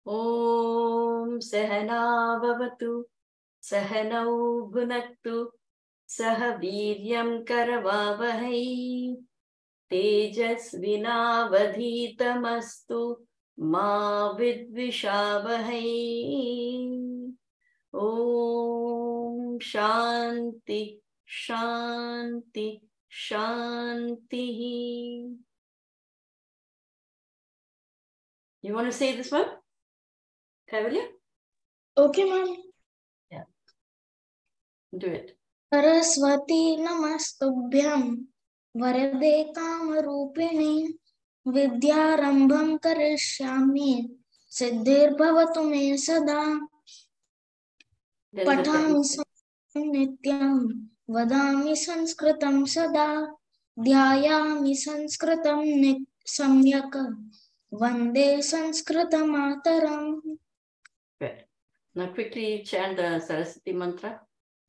ॐ सहना भवतु सहनौ भुनक्तु सह वीर्यं करवावहै तेजस्विनावधीतमस्तु मा विद्विषावहै। ॐ शान्ति शान्ति शान्तिः। You want to say this one, Kaivalya? Okay, ma'am. Yeah. Do it. Saraswati नमस्तुभ्यं वरदे कामरूपिणि विद्यारम्भं करिष्यामि सिद्धिर्भवतु मे सदा पठामि संस्कृतं नित्यं वदामि संस्कृतं सदा ध्यायामि संस्कृतं सम्यक् वन्दे संस्कृतमातरम्. Good. Now quickly chant the Saraswati mantra.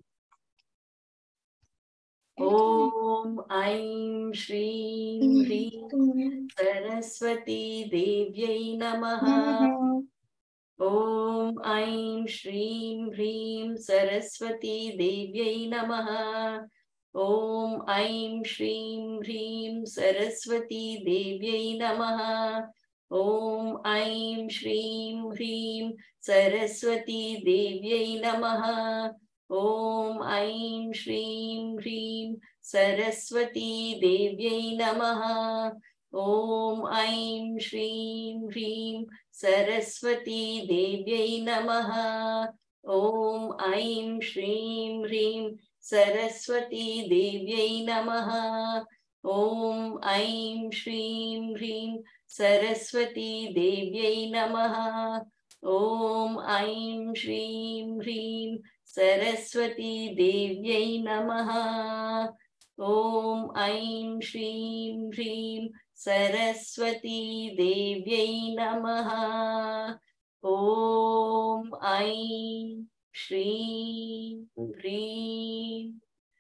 Om Aim Shreem Hreem Saraswati Devyai Namaha. Om Aim Shreem Hreem Saraswati Devyai Namaha. Om Aim Shreem Hreem Saraswati Devyai Namaha. Om Aim Shreem Hreem Saraswati Devyai Namaha. Om Aim Shreem Hreem Saraswati Devyai Namaha. Om Aim Shreem Hreem Saraswati Devyai Namaha. Om Aim Shreem Hreem Saraswati Devyai Namaha. Om Aim Shreem Hreem Saraswati Devyai Namaha. Om Aim Shreem Hreem Saraswati Devyai Namaha. Om Aim Shreem Hreem Saraswati Devyai Namaha. Om Aim Shreem Hreem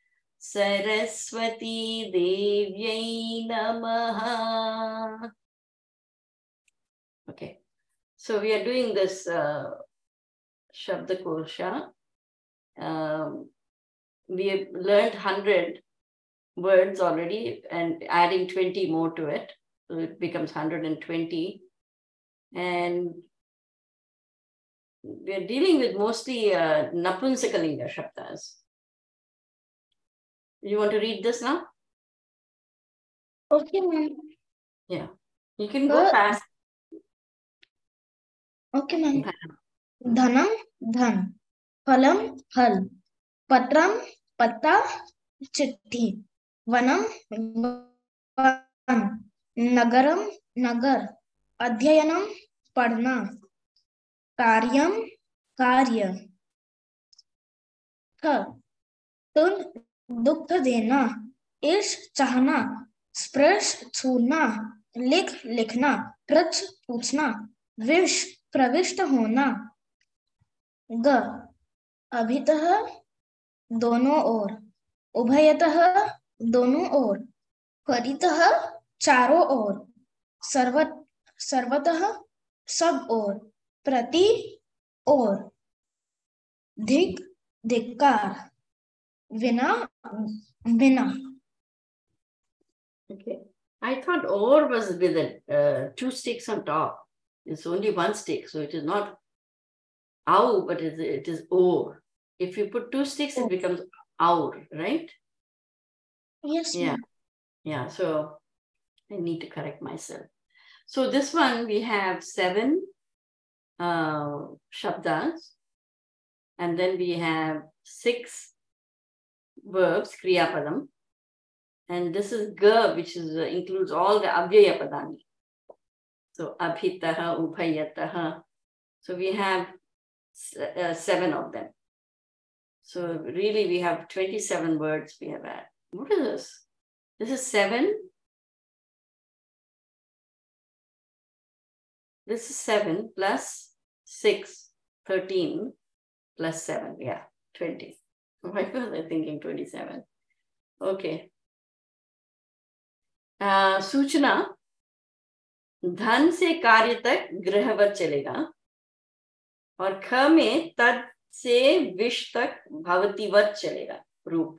Saraswati Devyai Namaha. Okay, so we are doing this Shabdakosha. We have learned 100 words already and adding 20 more to it. So it becomes 120. And we are dealing with mostly Napunsakalinga Shabdas. You want to read this now? Okay, ma'am. Yeah. You can go fast. Okay, ma'am. Dhanam, dhan. Phalam, phal. Patram, patta, chitti. Vanam, van. Nagaram, nagar. Adhyayanam, padna. Karyam, karya. तुल दुख देना, ईर्ष चाहना, स्पर्श छूना, लिख लिखना, प्रच पूछना, विष प्रविष्ट होना. ग अभितः दोनों ओर, उभयतः दोनों ओर, परितः चारों ओर, सर्वतः सब ओर, प्रति ओर, धिक धिक्कार, Vina, Vina. Okay. I thought or was with two sticks on top. It's only one stick, so it is not ow, but it is or. If you put two sticks, it becomes our, right? Yes. Yeah. Yeah. So I need to correct myself. So this one we have 7 shabdas, and then we have 6 verbs, Kriya Padam. And this is Ga, which is includes all the Abhyaya Padani. So Abhitaha, Upayataha. So we have 7 of them. So really we have 27 words we have had. What is this? This is 7. This is 7 plus 6, 13 plus 7. Yeah, 20. Why was I thinking 27? Okay. सूचना, धन से कार्य तक गृहवत चलेगा. और ख में तद से विश तक भवतिवत चलेगा रूप.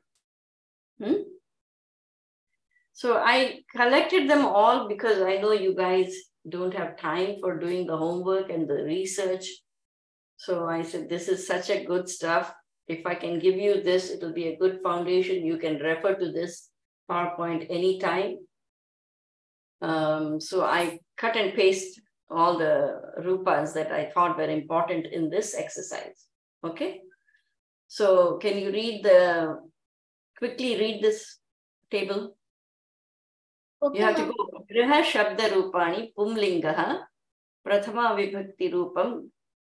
So I collected them all because I know you guys don't have time for doing the homework and the research. So I said, this is such a good stuff. If I can give you this, it'll be a good foundation. You can refer to this PowerPoint anytime. So I cut and paste all the rupas that I thought were important in this exercise. Okay. So can you quickly read this table? Okay, You have to ma'am. go. Griha Shabda Rupani Pumlingaha Prathama Vibhakti Rupam.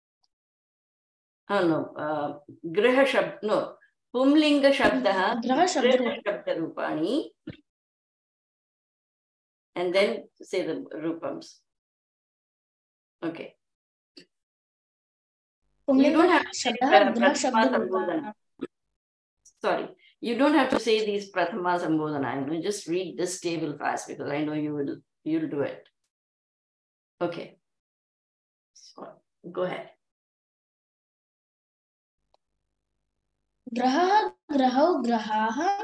Oh no, Griha Shabda, no. Pumlinga Shabdaha Graha Griha Shabda Shabda Rupani. And then say the Rupams. Okay. You don't have to say Graha Shabda Sambodhana. Sorry, you don't have to say these Prathama Sambodhana. I'm going to just read this table fast because I know you'll do it. Okay. So, go ahead. Graha Grahau Grahaha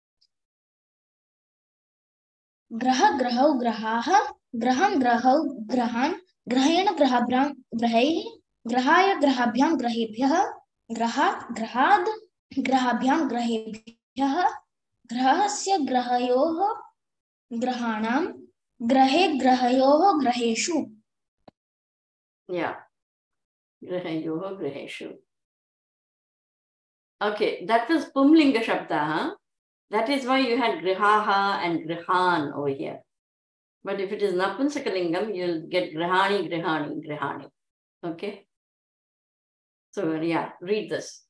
Graha Grahau Grahaha Graham Grahau Grahan Grahena Grahabhyam Grahai Grahaya Grahabhyam Grahebhyah Grahat Grahad Grahabhyam Grahebhyah Grahasya Grahayoh Grahanam Grahe Grahayoh Graheshu. Yeah. Grahayoh Graheshu. Okay, that was Pumlinga Shabda, huh? That is why you had Grihaha and Grihan over here. But if it is Napunsakalingam, you'll get Grihani, Grihani, Grihani. Okay? So yeah, read this.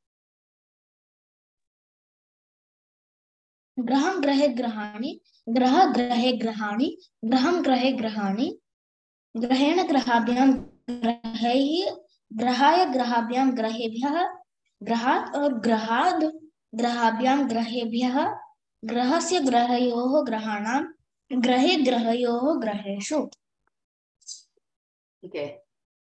Graham Grahe Grahani, Graha Grahe Grahani, Graham Grahe Grahani, Grahena Grahabhyam Grahai, Grahaya Grahabhyam Grahebhyah, Grahat और Grahad Grahabhyam Grahebhyah, Grahasya Grahayoh Grahanam, Grahe Grahayoh Graheshu. Okay.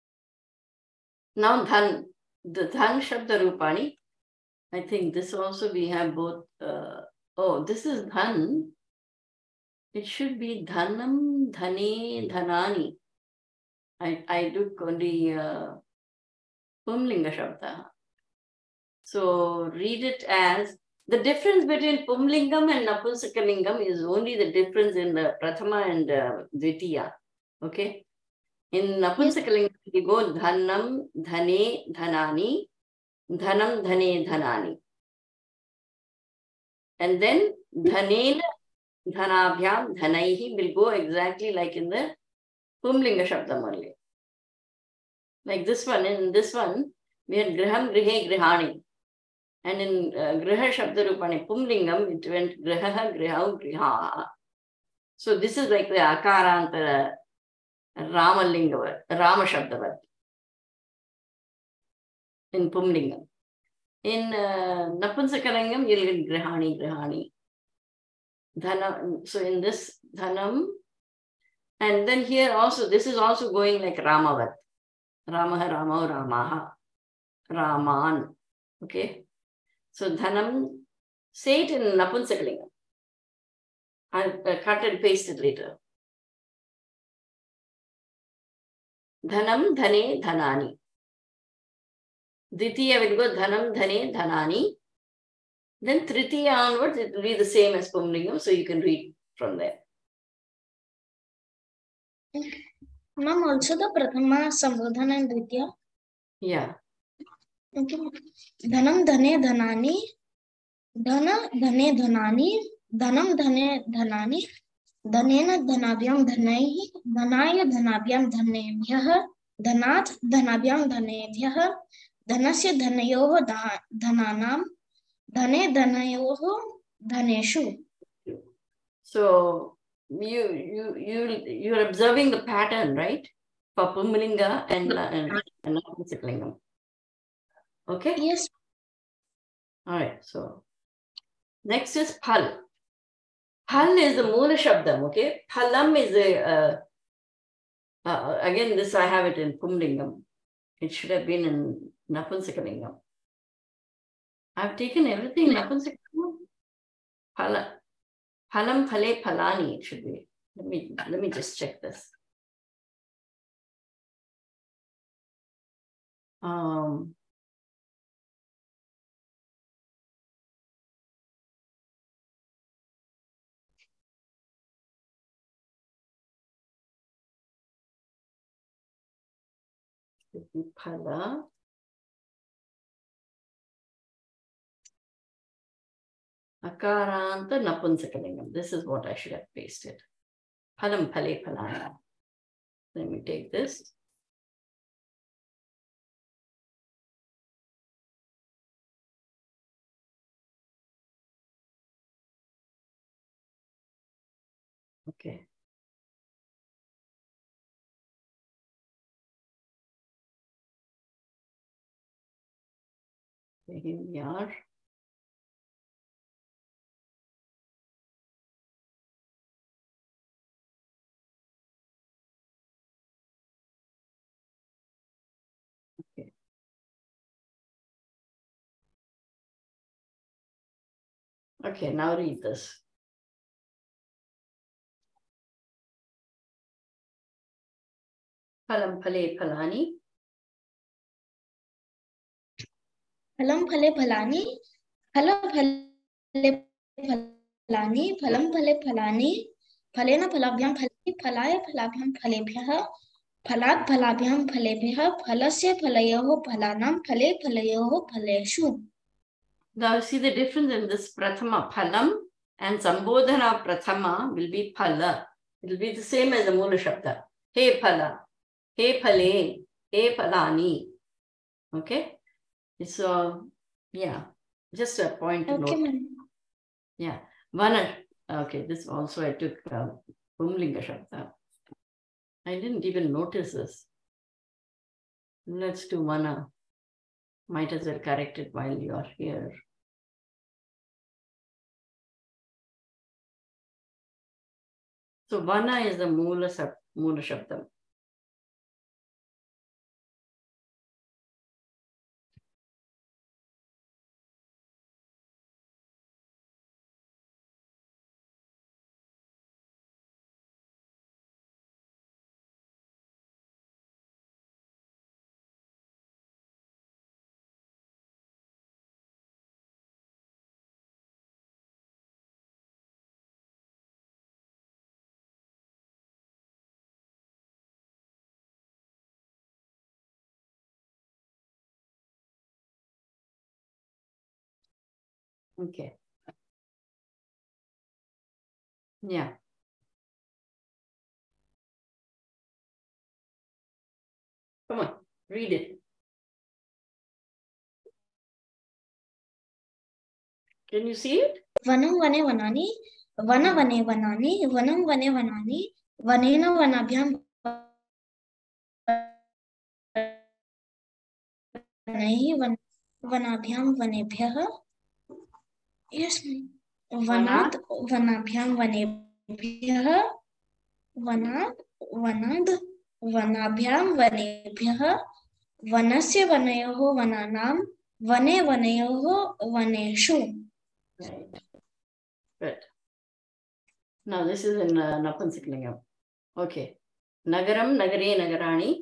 Now Dhan, the Dhan Shabda Rupani. I think this also we have both. This is Dhan. It should be Dhanam, Dhane, Dhanani. I took only Pumlinga Shabda. So read it as, the difference between Pumlingam and Napunsakalingam is only the difference in the Prathama and Dvitiya. Okay? In Napunsakalingam, you go Dhanam, Dhane, Dhanani, Dhanam, Dhane, Dhanani. And then Dhanena, Dhanabhyam, Dhanaihi will go exactly like in the Pumlinga Shabdam only. Like this one, in this one, we had Griham, Grihe, Grihani. And in Griha Shabda Rupani Pumlingam, it went Griha, Grihau, Griha. So this is like the Akarantara Ramalinga, Rama Shabdavat in Pumlingam. In Napunsakalingam, you'll get Grihani, Grihani. Dhana, so in this Dhanam, and then here also, this is also going like Ramavat. Ramaha, Ramau, Ramaha, Raman. Okay. So Dhanam, say it in Napunsakalingam. I'll cut and paste it later. Dhanam, Dhane, Dhanani. Ditiya will go Dhanam, Dhane, Dhanani. Then Tritiya onwards, it will be the same as Pumlingam, so you can read from there. Ma'am, also the Prathama, Sambodhana and Dvitiya? Yeah. Okay. Dhanam, Dhane, Dhanani. Dhana, Dhane, Dhanani. Dhanam, Dhane, Dhanani. Dhanena, Dhanabhyam, Dhanaihi. Dhanaya, Dhanabhyam, Dhanebhyah. Dhanat, Dhanabhyam, Dhanebhyah. Dhanasya, Dhanayoh, Dhananam. Dhane, Dhanayoh, Dhaneshu. So you're observing the pattern, right? For Pumlinga and Napunsakalingam. Okay? Yes. All right. So next is Phal. Phal is the Moola Shabdam, okay? Phalam is again, this I have it in Pumlingam. It should have been in Napunsakalingam. I've taken everything in Napunsakalingam. Phala. Phalam, phale, phalani, it should be. Let me just check this. Phala. Akaranta Napunsakalingam. This is what I should have pasted. Phalam, phale, phalani. Let me take this. Okay. Here we are. Okay. Okay, now read this. Phalam, phale, phalani. Phalam, phale, phalani. Phalam, phale, phalani. Phalam, phale, phalani. Phalena, phalabhyam, phale, phalaya, phalabhyam, phalebhyah. Phalat, phalabhyam, phalebhyah. Phalasya, phalayoh, phalanam, phale, phalayoh, phaleshu. Now see the difference in this prathama. Phalam and Sambodhana prathama will be phala. It will be the same as the Mula Shabda. Hey phala, hey phale, hey phalani. Okay? So, yeah, just a point to Okay, note. ma'am. Yeah. Vana. Okay, this also I took Pumlinga Shabda. I didn't even notice this. Let's do Vana. Might as well correct it while you are here. So Vana is the Mula Shabdam. Okay. Yeah. Come on, read it. Can you see it? Vanam vane vanani. Vana vane vanani. Vanam vane vanani. Vanena vanabhyam vanaihi vanabhyam vanebhyah. Yes, vanad vanabhyam vanebhyah. Vanad vanad vanabhyam vanebhyah. Vanasya vanayoh vananam. Vane vanayoh vaneshu. Right. Good. Now this is in Napunsakalingam. Okay. Nagaram, nagare, nagarani.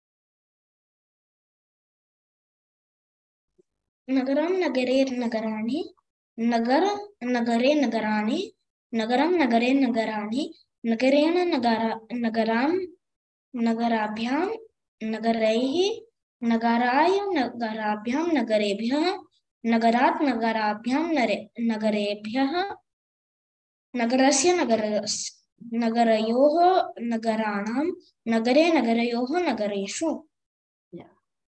Nagaram nagare nagarani. Nagara nagare nagarani. Nagaram nagare nagarani. Nagarena nagaram nagarabhyam nagaraihi. Nagaraya nagarabhyam nagarebhyah. Nagarat nagarabhyam nagarebhyah. Nagarasya nagarayoh nagaranam. Nagare nagarayoh nagareshu. Yeah.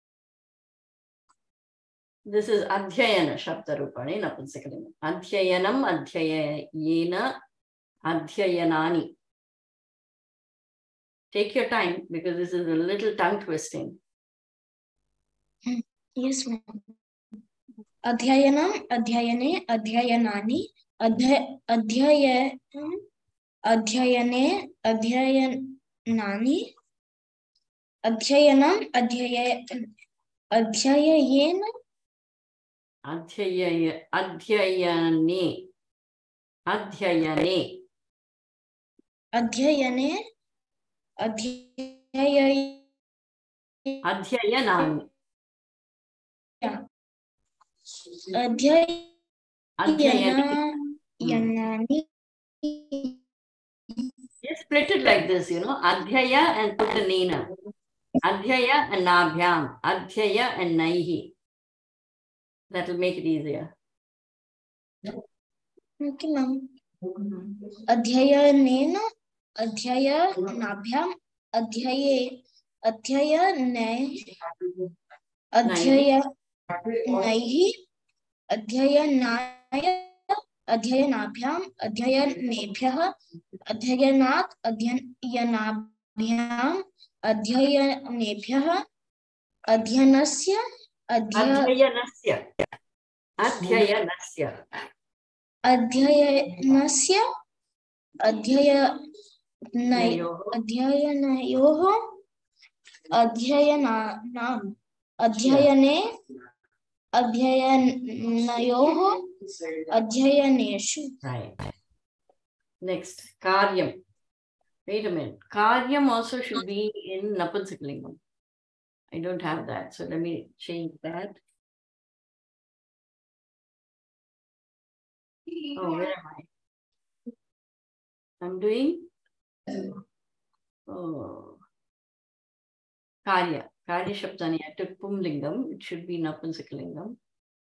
This is Adhyayana Shabda Rupani Napunsakalingam. Adhyayanam, Adhyayena, Adhyayanani. Take your time because this is a little tongue twisting. Yes, ma'am. Adhyayanam, adhyayane, adhyayanani, adhyayane, adhyayanani, अध्ययनम् अध्ययन अध्ययने अध्ययने अध्ययने अध्ययनानि अध्ययने अध्ययनानि Just split it like this, Adhyaya and put the nena. Adhyaya and nabhyam. Adhyaya and naihi. That will make it easier. Okay, ma'am. अध्ययनेन अध्ययनाभ्याम अध्ययनैः अध्ययनाय अध्ययनाभ्याम अध्ययनेभ्यः अध्ययनात् अध्ययनाभ्याम अध्ययनेभ्यः अध्ययनस्य अध्ययनस्य अध्ययनस्य अध्ययनस्य अध्ययनयोः अध्ययनानाम् अध्ययने अध्ययनयोः अध्ययनेषु. Right. Next, karyam. Wait a minute. Karyam also should be in Napunsakalingam. I don't have that, so let me change that. Oh, where am I? I'm doing Karya. Karya Shabdani. I took Pumlingam. It should be Napunsakalingam.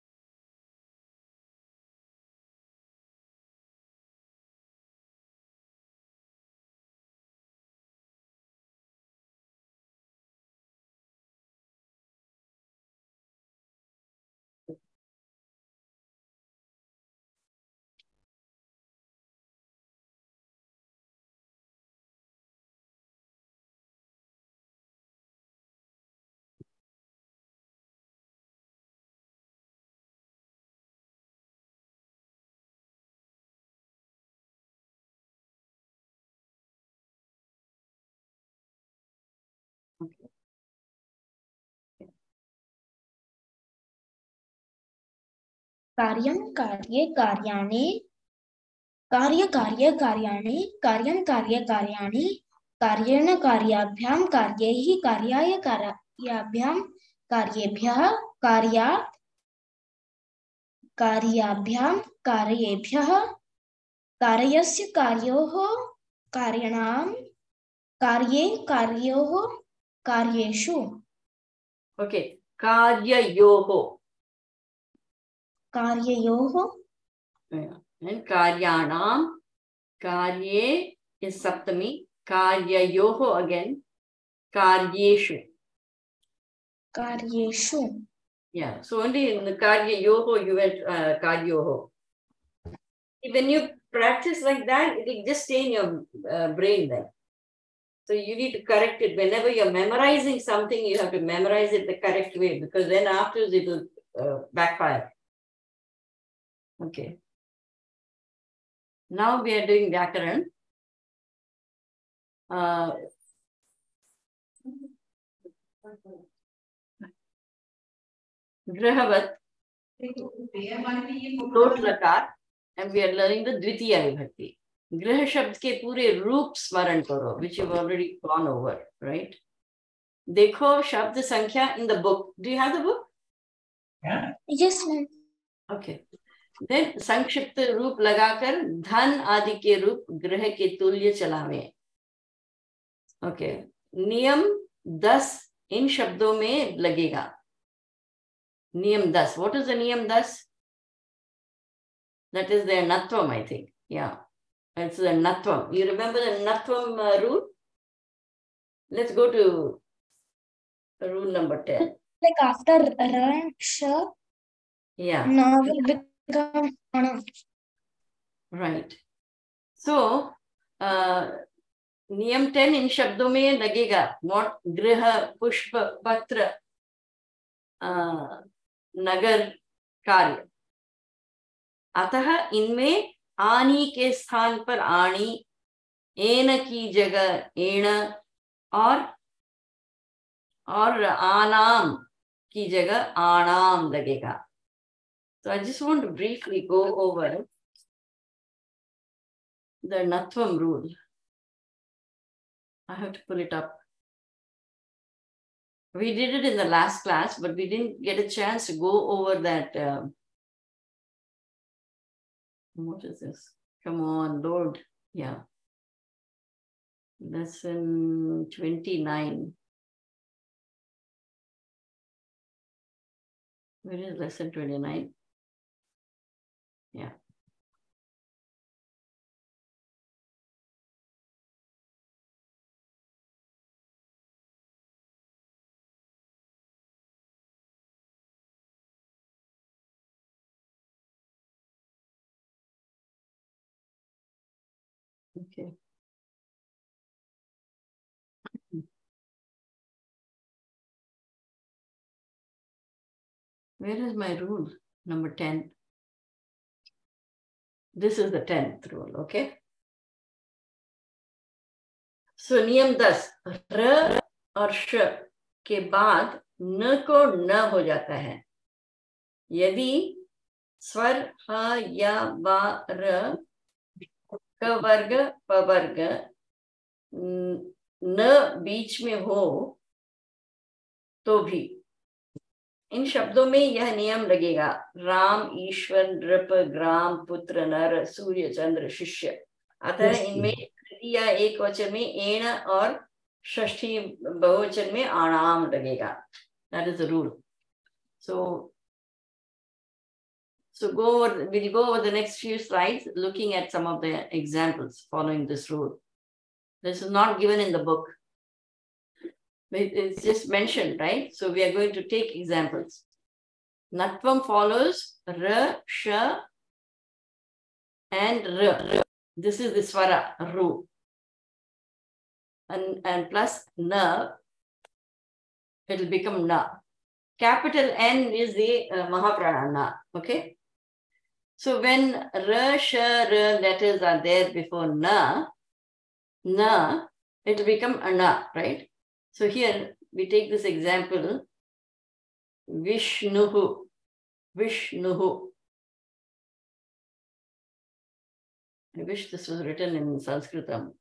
Okay. कार्यं कार्ये कार्याणि कार्य कार्य कार्याणि कार्यं कार्य कार्याणि कार्येण कार्याभ्यां कार्यैः कार्याय कार्याभ्यां कार्येभ्यः कार्यात् कार्याभ्यां कार्येभ्यः कार्यस्य कार्योः कार्याणां कार्ये कार्योः कार्येषु. Okay. Karyayoho. Karyayoho. Yeah. And karyanam. Karye is saptami. Karyayoho again. Karyeshu. Karyeshu. Yeah. So only in the karyayoho you went karyoho. When you practice like that, it will just stay in your brain then. So you need to correct it. Whenever you're memorizing something, you have to memorize it the correct way, because then afterwards it will backfire. Okay. Now we are doing Vyakaran. Grihavat, Totlakar, and we are learning the Dvitiya Vibhakti. Griha Shabd ke pure roop smaran karo, which you've already gone over, right? Dekho Shabd Sankhya in the book. Do you have the book? Yeah. Yes, ma'am. Okay. Then संक्षिप्त रूप लगाकर धन आदि के रूप ग्रह के तुल्य चलावे. ओके. नियम 10 इन शब्दों में लगेगा. नियम 10. What is the नियम 10? That is their natvam, I think. Yeah. It's the natvam. You remember the natvam rule? Let's go to rule number 10. Like after Ransha. Yeah. Now will become right. So, नियम 10 इन शब्दों में लगेगा. What? गृह, पुष्प, पत्र, नगर, कार्य. अतः इनमें आनी के स्थान पर आणी, एन की जगह एण और और आनाम की जगह आणाम लगेगा. So I just want to briefly go over the Natvam rule. I have to pull it up. We did it in the last class, but we didn't get a chance to go over that. What is this? Come on, Lord. Yeah. Lesson 29. Where is lesson 29? Yeah. Okay. Where is my rule? Number 10. This is the 10th rule, okay? So नियम 10, र और श के बाद न को न हो जाता है यदि स्वर ह या व र क वर्ग प वर्ग न बीच में हो तो भी. इन शब्दों में यह नियम लगेगा. राम, ईश्वर, नृप, ग्राम, पुत्र, नर, सूर्य, चंद्र, शिष्य. अतः इनमें तृतीया एक वचन में एण और षष्ठी बहुवचन में आणाम लगेगा. That is the rule. So we'll go over the next few slides looking at some of the examples following this rule. This is not given in the book. It's just mentioned, right? So we are going to take examples. Natvam follows R, Sh, and R. This is the swara, Ru. And plus Na, it will become Na. Capital N is the Mahaprana Na, okay? So when R, Sh, R letters are there before Na, it will become Ana, right? So here we take this example, Vishnuhu. Vishnuhu. I wish this was written in Sanskritam.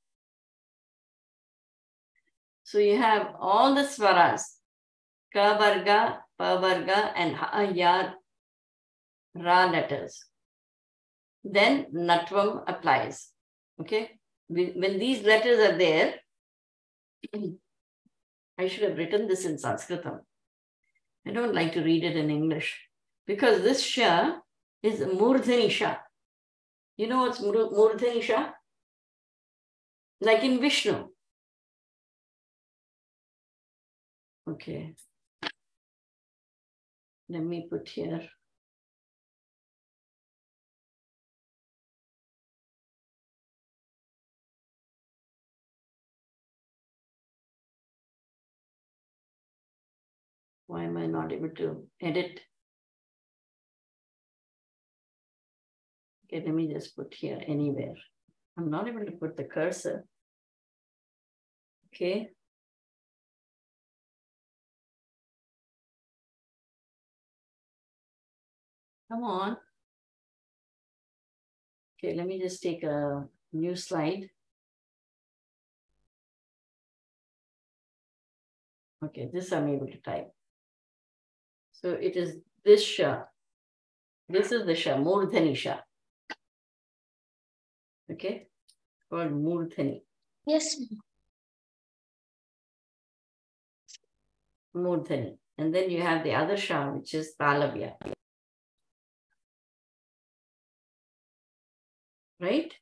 So you have all the swaras, Ka varga, Pa varga, and Ha, Ya, Ra letters. Then Natvam applies. Okay? When these letters are there, I should have written this in Sanskritam. I don't like to read it in English because this Sha is Murdhani Sha. You know what's Murdhani Sha? Like in Vishnu. Okay. Let me put here. Why am I not able to edit? Okay, let me just put here anywhere. I'm not able to put the cursor. Okay. Come on. Okay, let me just take a new slide. Okay, this I'm able to type. So it is this Sha. This is the Sha, Murdhani Sha. Okay, called Murdhani. Yes. Murdhani. And then you have the other Sha, which is Talavya. Right?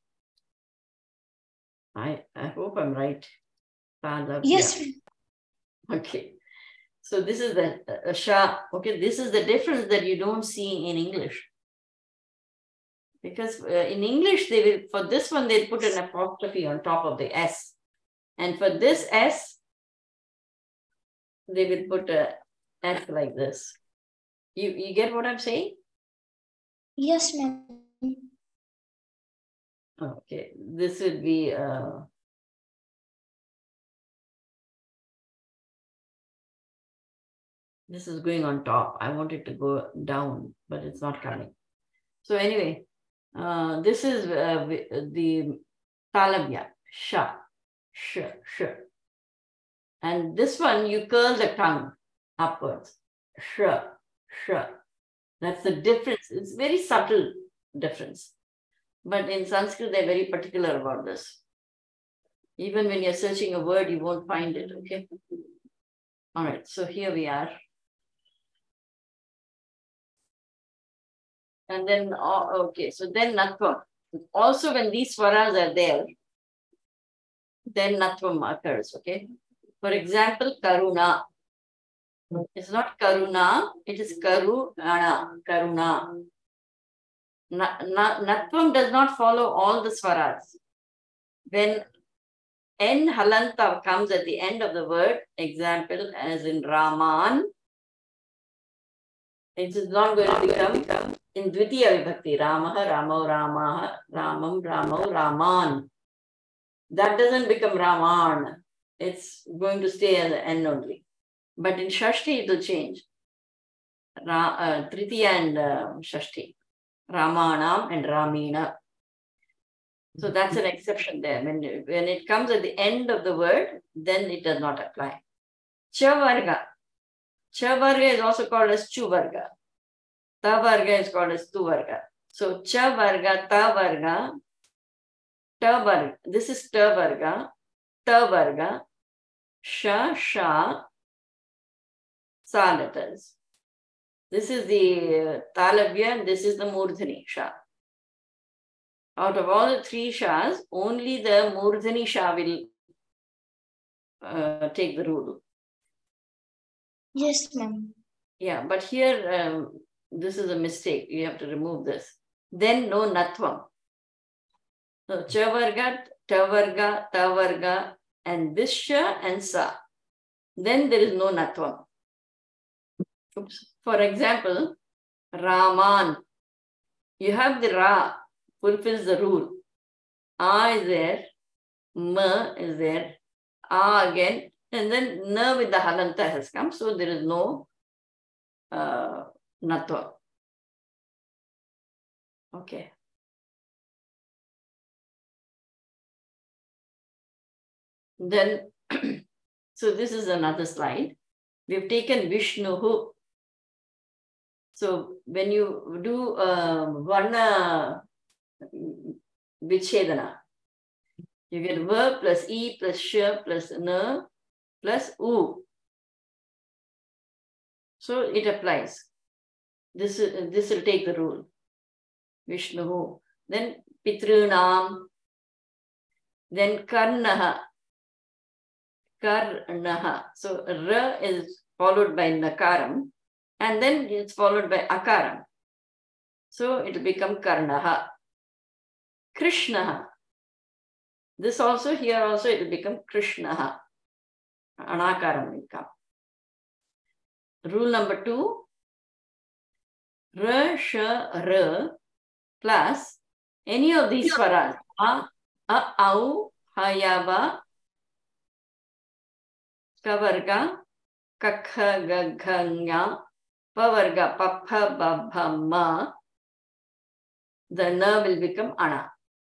I hope I'm right. Talavya. Yes. Okay. So this is the Sha. Okay, this is the difference that you don't see in English. Because in English, they will, for this one, they put an apostrophe on top of the S. And for this S, they will put a S like this. You get what I'm saying? Yes, ma'am. Okay, this would be This is going on top. I want it to go down, but it's not coming. So anyway, this is the Talavya, sha, sh, sh. And this one, you curl the tongue upwards, sh, sh. That's the difference. It's very subtle difference. But in Sanskrit, they're very particular about this. Even when you're searching a word, you won't find it, okay? All right, so here we are. And then, okay, so then Natvam. Also, when these swaras are there, then Natvam occurs, okay? For example, Karuna. It's not Karuna, it is Karuna, Karuna. Natvam does not follow all the swaras. When N halanta comes at the end of the word, example as in Raman, it is not going to become in Dvitiya Vibhakti, Ramaha, Ramau, Ramaha, Ramam, Ramau, Raman. That doesn't become Raman. It's going to stay at the end only. But in Shashti, it will change. Tritiya and Shashti. Ramanam and Ramina. So that's an exception there. When it comes at the end of the word, then it does not apply. Chavarga. Chavarga is also called as Chuvarga. Tavarga is called as Tuvarga. So Chavarga, Tavarga, Tavarga. This is Tavarga, Tavarga, Sha, Sha, Sa letters. This is the Talavya and this is the Murdhani Sha. Out of all the three Shas, only the Murdhani Sha will take the rule. Yes, ma'am. Yeah, but here, this is a mistake. You have to remove this. Then no Natvam. So Chavarga, Tavarga, Tavarga, and this Sha and Sa. Then there is no Natvam. Oops. For example, Raman. You have the Ra, fulfills the rule. A is there, Ma is there, A again, and then Na with the Halanta has come, so there is no Natva. Okay. Then, so this is another slide. We've taken Vishnuhu. So when you do Varna Vichedana, you get V plus E plus Sh plus N plus U. So it applies. This will take the rule. Vishnuhu. Then Pitrunam. Then Karnaha. Karnaha. So R is followed by Nakaram. And then it's followed by Akaram. So it will become Karnaha. Krishnaha. This also, here also it will become Krishnaha. Anakaram will come. Rule number 2. R, Sh, R plus any of these swaras. A, Au, Hayava, Kavarga, Kakha, Gaghanya, Pavarga, Papha, Babha, Ma. The Na will become Ana.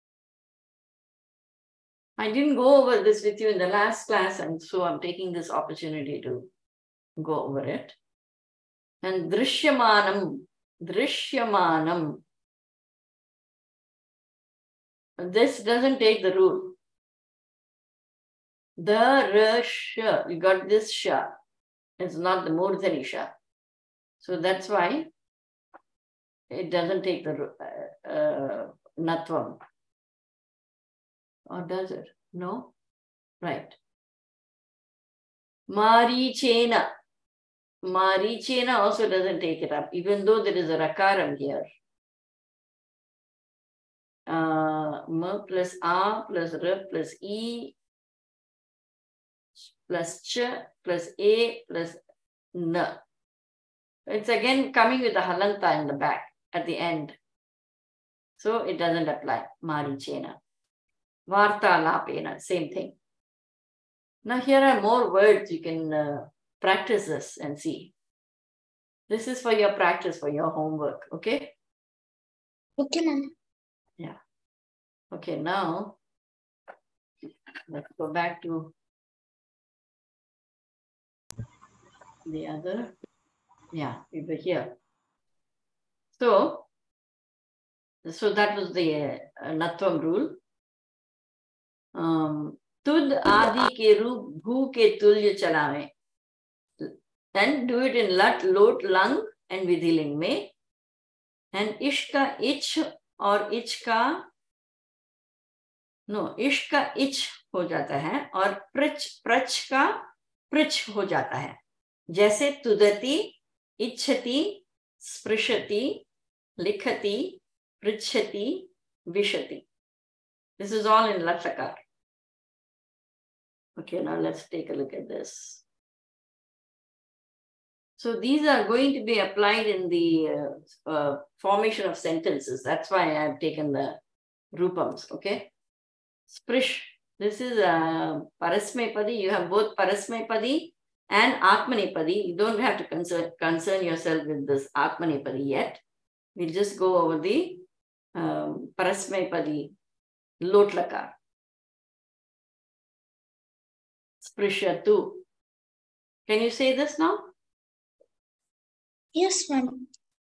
I didn't go over this with you in the last class, and so I'm taking this opportunity to go over it. And Drishyamanam, Drishyamanam. This doesn't take the rule. The R, Sh, you got this Sha. It's not the Murdhani Sha. So that's why it doesn't take the Natvam. Or does it? No? Right. Marichena. Marichena also doesn't take it up, even though there is a Rakaram here. M plus A plus R plus E plus Ch plus A plus N. It's again coming with the Halanta in the back at the end. So it doesn't apply. Marichena. Vartalapena, same thing. Now here are more words. You can practice this and see. This is for your practice, for your homework, okay? Okay, ma'am. Yeah. Okay, now let's go back to the other. Yeah, we were here. So that was the Natvam rule. Tud adi ke roop bhu ke tulya chalave. Then do it in lat, lot, lang and vidhiling mein. And ish ka ich or ich ka, no, ish ka ich हो जाता है और प्रच का प्रच हो जाता है. जैसे तुदति, इच्छति, स्पृशति, लिखति, पृच्छति, विशति. This is all in lat lakar. Okay, now let's take a look at this. So these are going to be applied in the formation of sentences. That's why I've taken the rupams, okay? Sprish, this is Parasmepadi. You have both Parasmepadi and Atmanepadi. You don't have to concern yourself with this Atmanepadi yet. We'll just go over the Parasmepadi, Lotlaka. Sprishatu. Can you say this now? Yes, ma'am.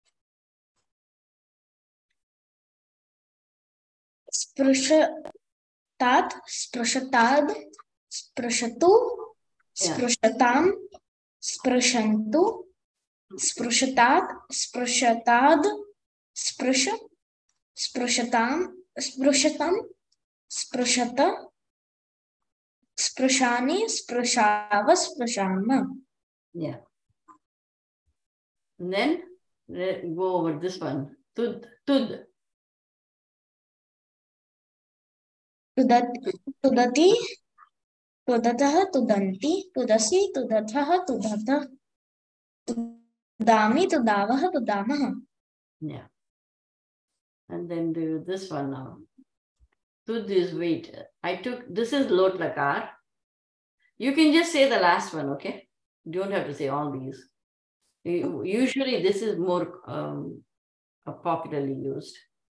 Sprushatat, sprushatad, sprushatu, sprushatam, sprushantu, sprushatat, sprushatad, sprusha, sprushatam, sprushatam, sprushata, sprushani, sprushava, sprushama. Yeah. And then go over this one. Tud. Tudati, tudatah, tudanti, tudasi, tudatah, tudatah, tudami, tudavah, tudamah. Yeah. And then do this one now. Tud is wait. This is lot lakar. You can just say the last one, okay? You don't have to say all these. Usually this is more popularly used.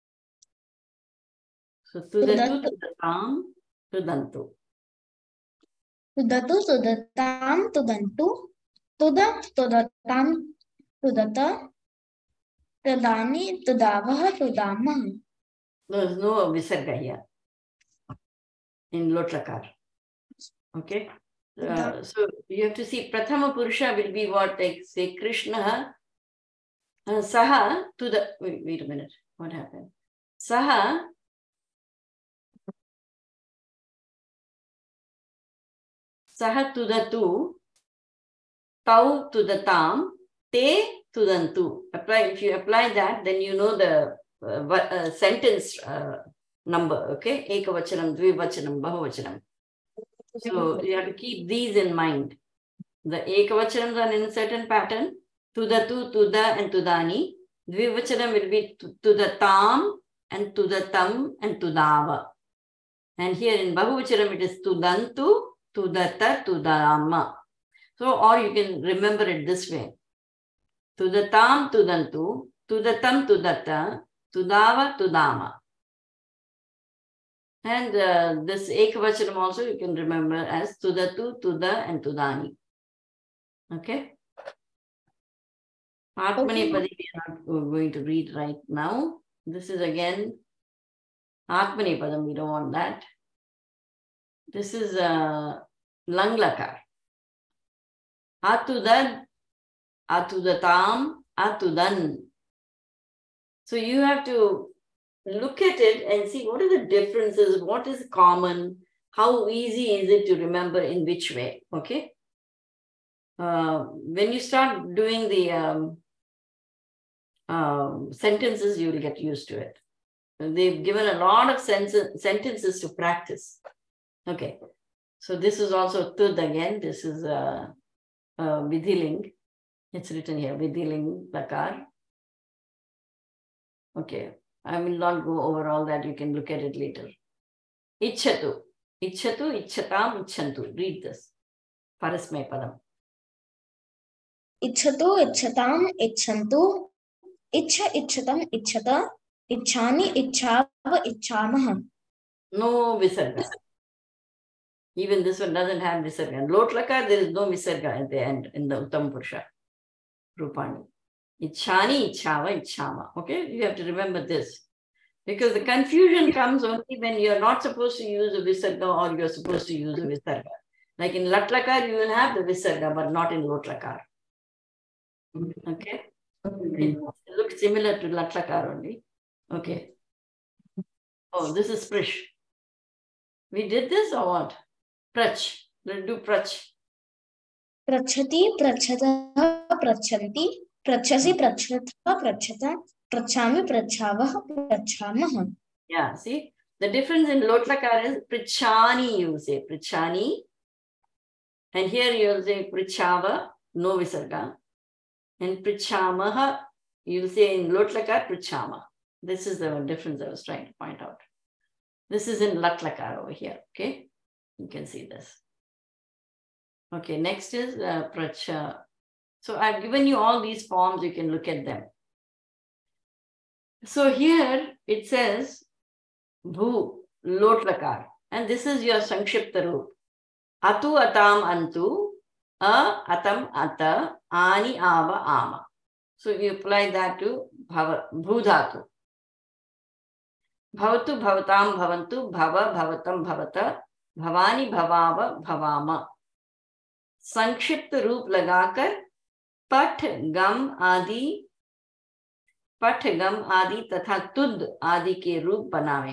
So tudatu, tudatam, tudantu. Tudatu, tudatam, tudantu, tuda, tudatam, tudata, tudani, tudavah, tudamah. There's no visarga here in lotlakar. Okay. So you have to see Prathama Purusha will be what, like say Krishna Saha to the wait a minute. What happened? Saha to the two, tau to the tam, te to the two. If you apply that, then you know the sentence number. Okay, ekavachanam, dvivachanam, bahuvachanam. So you have to keep these in mind. The ekavachanams are in a certain pattern. To the two, to the and tudani. Dvivachanam will be to the tam and to the tam and tudava. And here in bahuvachanam it is tudantu, tudata, tudama. So, or you can remember it this way. Tudatam, tudantu, tudatam, tudata, tudava, tudama. And this ekavachanam also you can remember as tudatu, tuda and tudani. Okay? Atmanepadi we are not going to read right now. This is again Atmanepadam, we don't want that. This is Langlakar. Atudad, atudatam, atudan. So you have to look at it and see what are the differences, what is common, how easy is it to remember in which way, okay? When you start doing the sentences, you will get used to it. They've given a lot of sentences to practice. Okay, so this is also tud again. This is vidhiling. It's written here, vidhiling lakar. Okay, I will not go over all that. You can look at it later. Ichhatu, ichhatu, ichhatam, ichhantu. Read this. Parasmay padam. इच्छतु इच्छताम इच्छन्तु इच्छतम इच्छत इच्छामि इच्छाव इच्छामः. No visarga. Even this one doesn't have visarga. In Lot Lakar, there is no visarga at the end in the Uttam Purusha. Rupani. Ichhani, ichhava, ichhama. Okay, you have to remember this. Because the confusion comes only when you're not supposed to use a visarga or you're supposed to use a visarga. Like in Lat Lakar, you will have the visarga, but not in Lot Lakar. Okay? It looks similar to Lat Lakar only. Okay. Oh, this is Prish. We did this or what? Prach. Let's do Prach. पृच्छति पृच्छतः पृच्छन्ति पृच्छसि पृच्छतः पृच्छत पृच्छामि पृच्छावः पृच्छामः. Yeah, see? The difference in Lot Lakar is Prichani, you say Prichani. And here you will say Prichava, no visarga. And Prichamaha, you will say in Lot Lakar Prichama. This is the difference I was trying to point out. This is in Lat Lakar over here, okay? You can see this. Okay, next is Pracha. So I've given you all these forms, you can look at them. So here it says Bhu, Lot Lakar. And this is your Sankshipta Roop. Atu atam antu, a atam ata, ani ava ama. So you apply that to Bhu Dhatu. Bhavatu bhavatam bhavantu, bhava bhavatam bhavata, bhavani bhavava bhavama. संक्षिप्त रूप लगाकर पठ गम आदि तथा तुद आदि के रूप बनावे.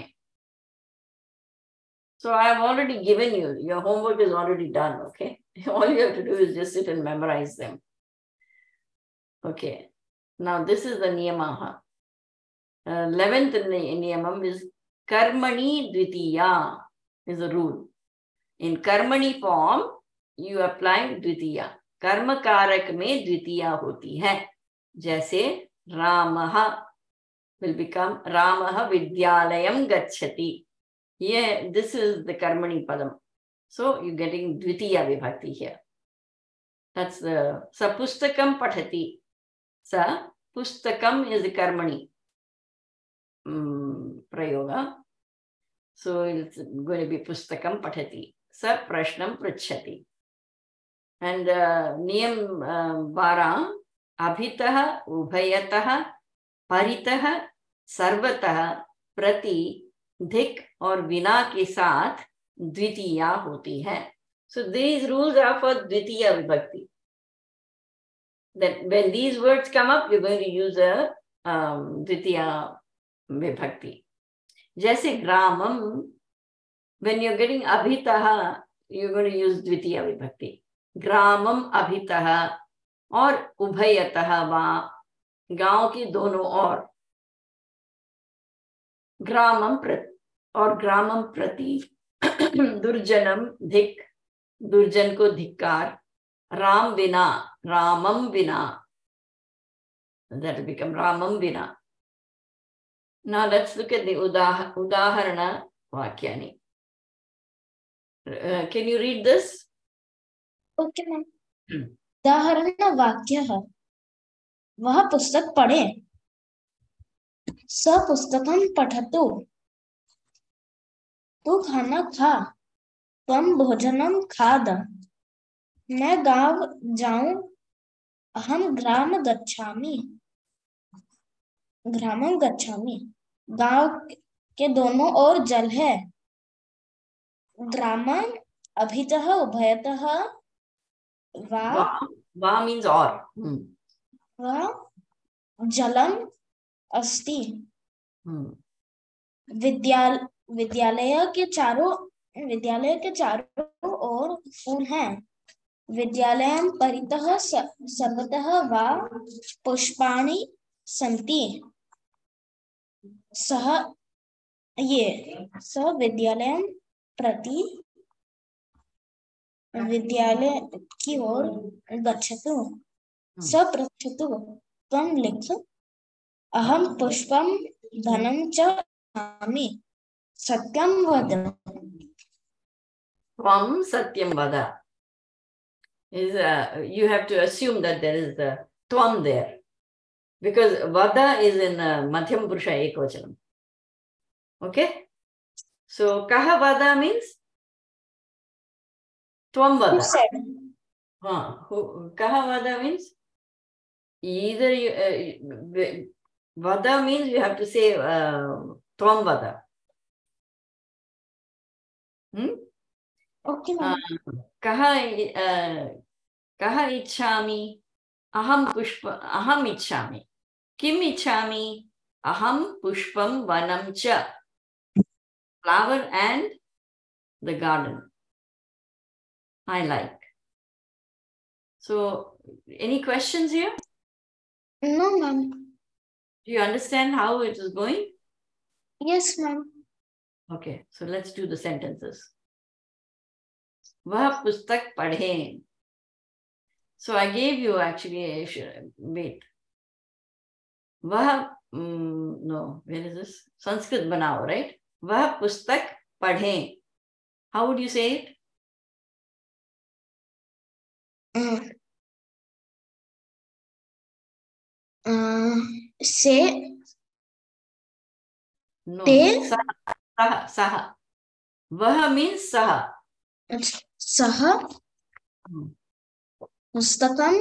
So I have already given you, your homework is already done, okay? All you have to do is just sit and memorize them. Okay, now this is the niyamaha. 11th niyamam is karmani dvitiya is a rule. In karmani form, you apply dvitiya. कर्म कारक में द्वितीया होती है. जैसे रामः will become रामः विद्यालयं गच्छति. Yeah, this is the karmani padam. So you're getting dvitiya vibhakti here. That's the sa pustakam pathati. Sa pustakam is the karmani prayoga. So it's going to be pustakam pathati. Sa prashnam pruchhati. And niyam 12 abhitah ubhayatah paritah sarvatah prati धिक और विना के साथ द्वितीया होती है. So these rules are for Dwitiya vibhakti. That when these words come up, you're going to use a Dwitiya vibhakti. जैसे ग्रामम, when you're getting abhitah, you're going to use Dwitiya vibhakti. ग्रामम अभितः और उभयतः वा, गांव के दोनों ओर. ग्रामम प्रति दुर्जनम धिक, दुर्जन को धिक्कार. राम विना, रामम विना, that will become रामम विना. Now let's look at the udaharana vakyani. Can you read this? Okay, ma'am. उदाहरण वाक्य है, वह पुस्तक पढ़े. स पुस्तकं पठतु, तू खाना खा. त्वं भोजनं खाद. मैं गांव जाऊं, अहं ग्रामं गच्छामि. ग्रामं गच्छामि. गांव के दोनों ओर जल है. ग्रामं अभितः उभयतः वा means or. वा जलम अस्ति. विद्यालय के चारों ओर फूल हैं. विद्यालयं परितः सर्वतः वा पुष्पाणि सन्ति. सः विद्यालयं प्रति विद्यालय की ओर गच्छतु. स पृच्छतु, त्वं लिख. अहं पुष्पं धनं च लिखामि. सत्यं वद. त्वं सत्यं वद. is you have to assume that there is the tvam there. Because vada is in Madhyam Purusha Ekvachanam. Okay? So kaha vada means tvam vada. Who said? Kaha vada means either you, vada means you have to say tvam vada. Okay, ma'am. Kaha ichhami? Aham ichhami. Kim ichhami? Aham pushpam vanam cha. Flower and the garden. I like. So, any questions here? No, ma'am. Do you understand how it is going? Yes, ma'am. Okay, so let's do the sentences. Vah pustak padhe. So I gave you actually, wait. Vah, no, where is this? Sanskrit banao, right? Vah pustak padhe. How would you say it? Say. No. Te. Saha. Vah means saha. Saha. Pustakam.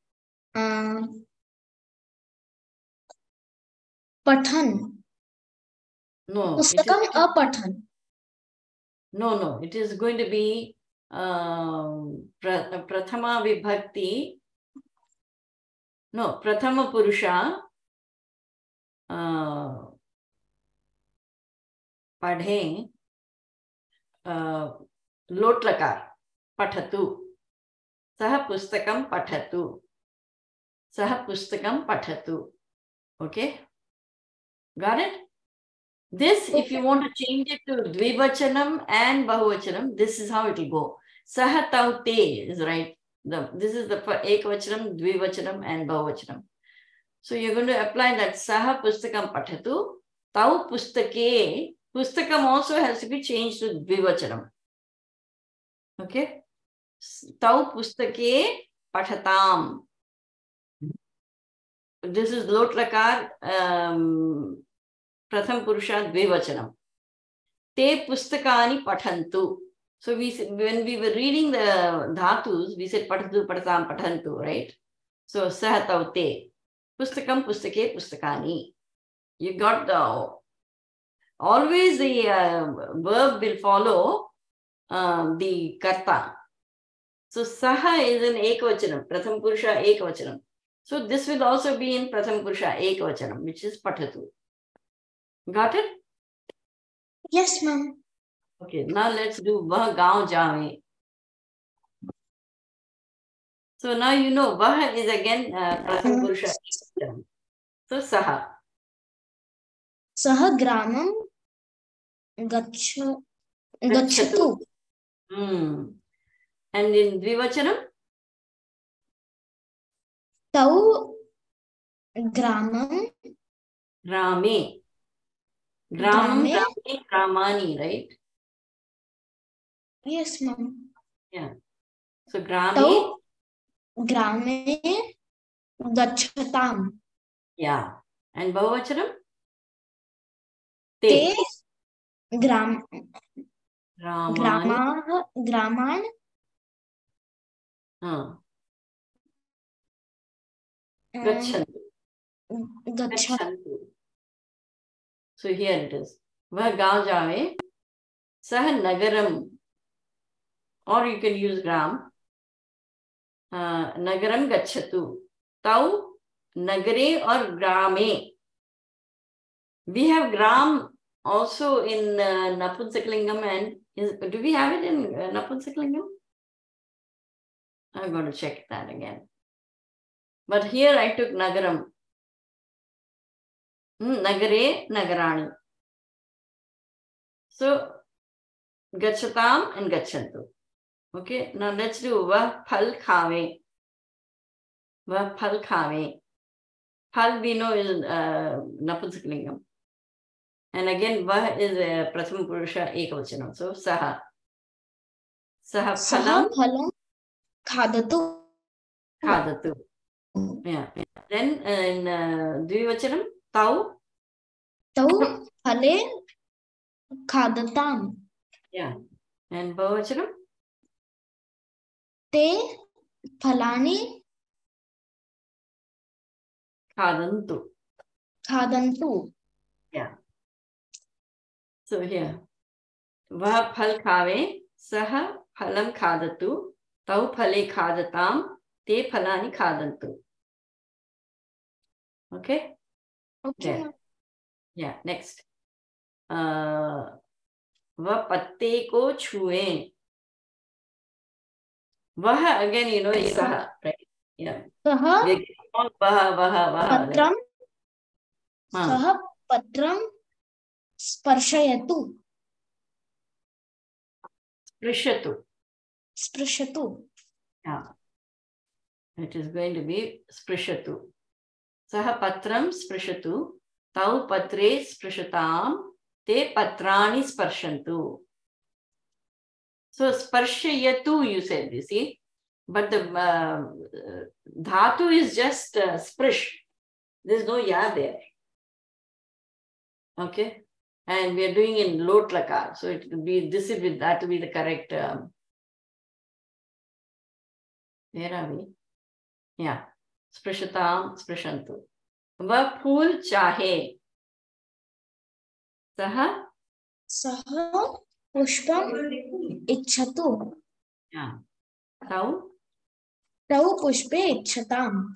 Pathan. No. Pustakam apathan. No. It is going to be Prathama Vibhakti. No, Prathama Purusha. Padhe. Lotlakar. Pathatu. Saha pustakam pathatu. Saha pustakam pathatu. Okay? Got it? This, if you want to change it to Dvivachanam and Bahuvachanam, this is how it will go. Saha tau te is right. This is the Ekvachanam, Dvivachanam and Bahuvachanam. So you're going to apply that Saha pustakam pathatu. Tau pustake. Pustakam also has to be changed to Dvivachanam. Okay? Tau pustake pathatam. This is Lotlakar, Pratham Purusha Dvivachanam. Te pustakani pathantu. So when we were reading the dhatus, we said patatu, patatam, pathantu, right? So sahatau te. Pustakam, pustake, pustakani. You got always the verb will follow the karta. So saha is in ekvachanam, Pratham Purusha ekvachanam. So this will also be in Pratham Purusha ekvachanam, which is patatu. Got it? Yes, ma'am. Okay, now let's do Vah Gaon Jave. So now you know Vah is again Pratham Purusha ekvachanam. So saha. Saha gramam gachatu. And in Dvivachanam? Tau gramam. Grame. Gramam, grame, gramani, right? Yes, ma'am. Yeah. So grame. Tau grame gachatam. Yeah. And Bahuvachanam? Te graman. Gachantu. So here it is. Vah gaon jave. Sah nagaram. Or you can use gram. Nagaram gachatu. Tau nagare or grame. We have gram also in Napunsakalingam, and do we have it in Napunsakalingam? I'm going to check that again. But here I took nagaram. Nagare, nagarani. So gachatam and gachantu. Okay, now let's do vah phal khave. Vah phal khave. Phal we know is Napunsakalingam. And again, vah is Prathama Purusha ekavachanam. So saha. Saha phalam khadatu. Khadatu. Yeah. Then in Dvivachanam, tau. Tau phale khadatam. Yeah. And Bahuvachanam? Te phalani Khadantu. khadantu. Yeah. So here, vah phal khave, saha phalam khadatu, tau phale khadatam, te phalani khadantu. Okay? Okay. There. Yeah, next. Vah patte ko chhuye. Vah again, you know, is saha, right? Yeah. Saha We get all vaha. patram. Huh. Saha patram sparshayatu. Sprishatu. Sprishatu. Yeah. It is going to be sprishatu. Saha patram sprishatu. Tau patre sprishatam. Te patrani sparshantu. So sparshayatu you said, you see. But the dhatu is just sprish. There's no ya there. Okay. And we are doing in lot lakar. So it will be, this will, that will be the correct. Where are we? Yeah. Sprishatam, sprishantu. Va phool chahe. Saha? Saha pushpam ichhatu. Yeah. Tau? Tau pushpe ichhatam.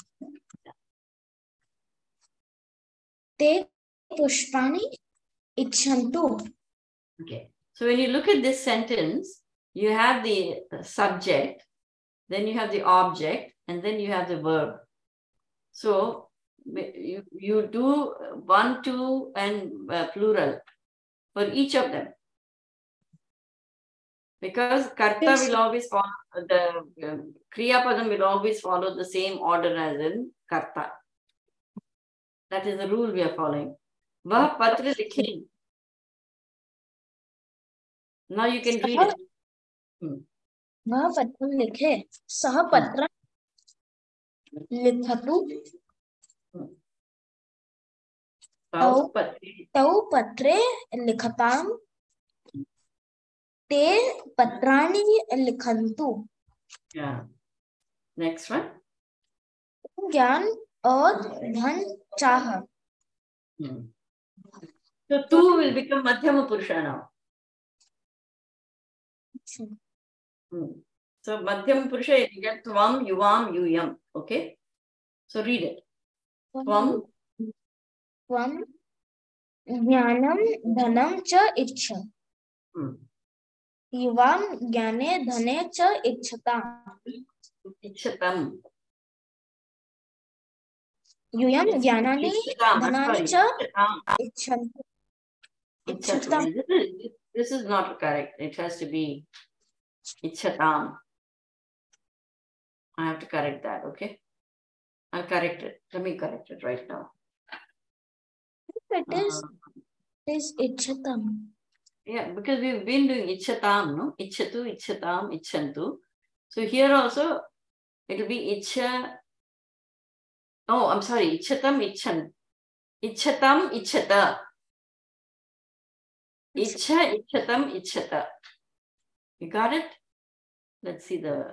Te pushpani ichhantu. Okay. So when you look at this sentence, you have the subject, then you have the object, and then you have the verb. So you do 1, 2, and plural for each of them. Because karta Yes. will always follow, the kriya padam will always follow the same order as in karta. That is the rule we are following. Vah patra likhe. Now you can read it. वह पत्र लिखे. सह पत्र लिखतु. Tau patre. तौ पत्रे लिखताम. ते पत्राणि लिखन्तु. Yeah. Next one. ज्ञान और धन चाह. So tu will become Madhyama Purusha now. So Madhyama Purusha is Tvam, Yuvam, Yuyam. Okay? So read it. Tvam. त्वं ज्ञानं धनं च इच्छ. युवां ज्ञाने धने च इच्छताम्. Ichchatam. यूयं ज्ञानानि धनानि च Ichchatam. इच्छन्ति. This is not correct. It has to be Ichchatam. I have to correct that, okay? I'll correct it. Let me correct it right now. It is ichchatam. Yeah, because we've been doing Ichchatam, no? Ichchatu, Ichchatam, Ichchantu. So here also, it will be Ichcha. Oh, I'm sorry. Ichchatam, Ichchan. Ichchatam, Ichchata. Ichcha, Ichchatam, Ichchata. You got it? Let's see the.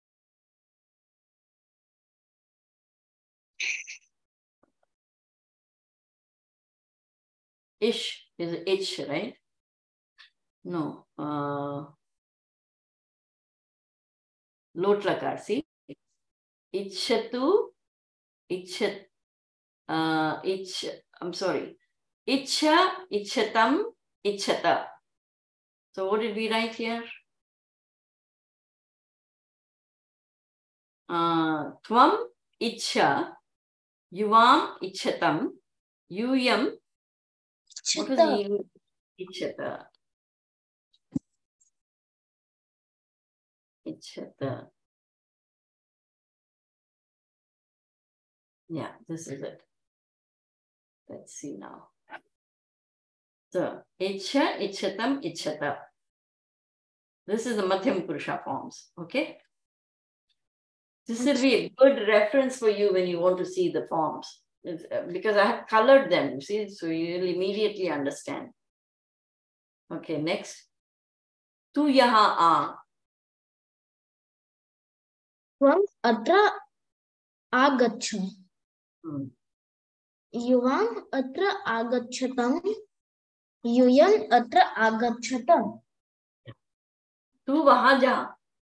Ish is itch, right? No. Lot lakar, see? Ichchatu, Ichchat. I'm sorry. Ichcha, Ichchatam, Ichchata. So what did we write here? Tvam, Ichcha, Yuvam, Ichchatam, Yuyam. What was the Ichchata? Ichchata. Yeah, this is it. Let's see now. So, Ichcha, Ichchatam, Ichchata. This is the Madhyam Purusha forms, okay? This will be a good reference for you when you want to see the forms. Because I have colored them, see, so you will immediately understand. Okay, next. Tu yahan aa. त्वम् अत्र आगच्छ. युवाम् अत्र आगच्छतम्. यूयम् अत्र आगच्छत. तू वहां जा.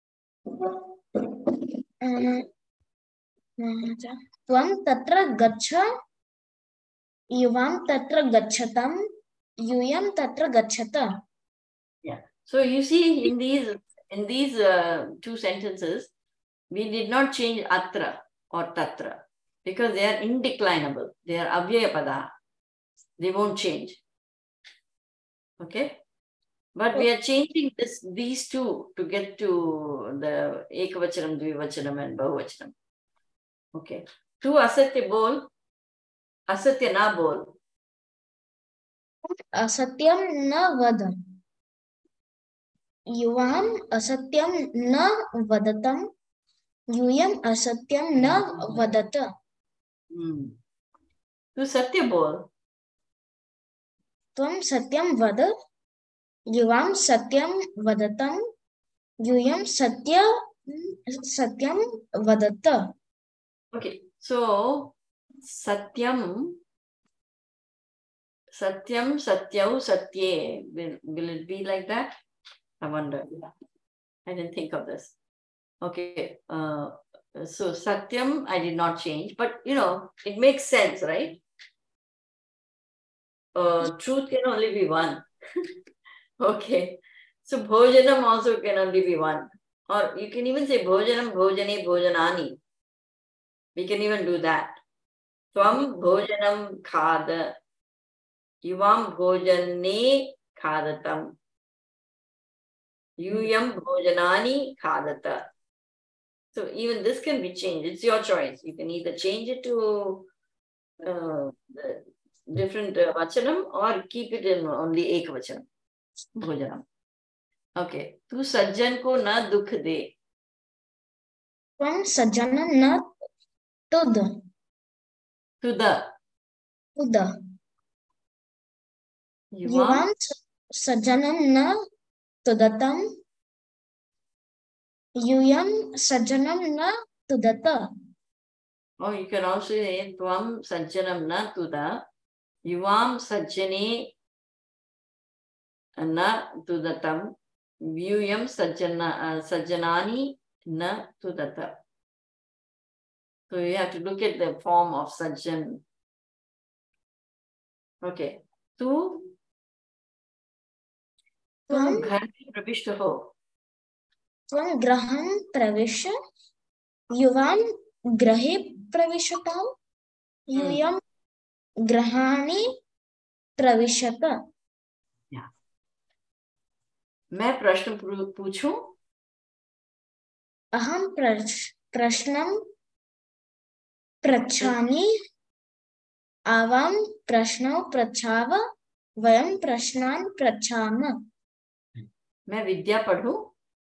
त्वम् तत्र गच्छ. युवाम् तत्र गच्छतम्. यूयम् तत्र गच्छत. Yeah. So you see, in these two sentences, we did not change atra or tatra because they are indeclinable. They are avyaya pada. They won't change. Okay? But we are changing these two to get to the ekavachanam, dvivachanam and bahuvachanam. Okay. Tu asatya bol, asatya na bol. असत्यं न वद. युवाम् असत्यं न वदतम्. यूयम् असत्यं न वदत. Tu satya bol. त्वं सत्यं वद. युवां सत्यं वदतम्. यूयं सत्यं वदत. Okay, so satyam, satyau, satye. Will it be like that? I wonder. I didn't think of this. Okay, so satyam I did not change, but it makes sense, right? Truth can only be one. Okay, so bhojanam also can only be one. Or you can even say bhojanam, bhojane, bhojanani. We can even do that. Tvam bhojanam khada. Yuvam bhojane khadatam. Yuyam bhojanani khadata. So even this can be changed. It's your choice. You can either change it to the different vachanam or keep it in only ekavachanam. Bhojanam. Okay. Tu sajjan ko na dukh de. त्वं सज्जनं न तुद. तुद. युवां सज्जनं न तुदतम्. यूयं सज्जनं न तुदत. Oh, you can also say tvam sajjanam na tuda. Yuvam sajjane na tudatam. Vyuyam sajjanani na tudata. So you have to look at the form of sajjan. Okay. Tu घर में प्रविष्ट हो. त्वं गृहं प्रविश. युवां गृहे प्रविशताम्. यूयं गृहाणि प्रविशत. मैं प्रश्न पूछूं. अहं प्रश्नं पृच्छामि. आवां प्रश्नौ पृच्छाव. वयं प्रश्नान् पृच्छामः. मैं विद्या पढ़ूं.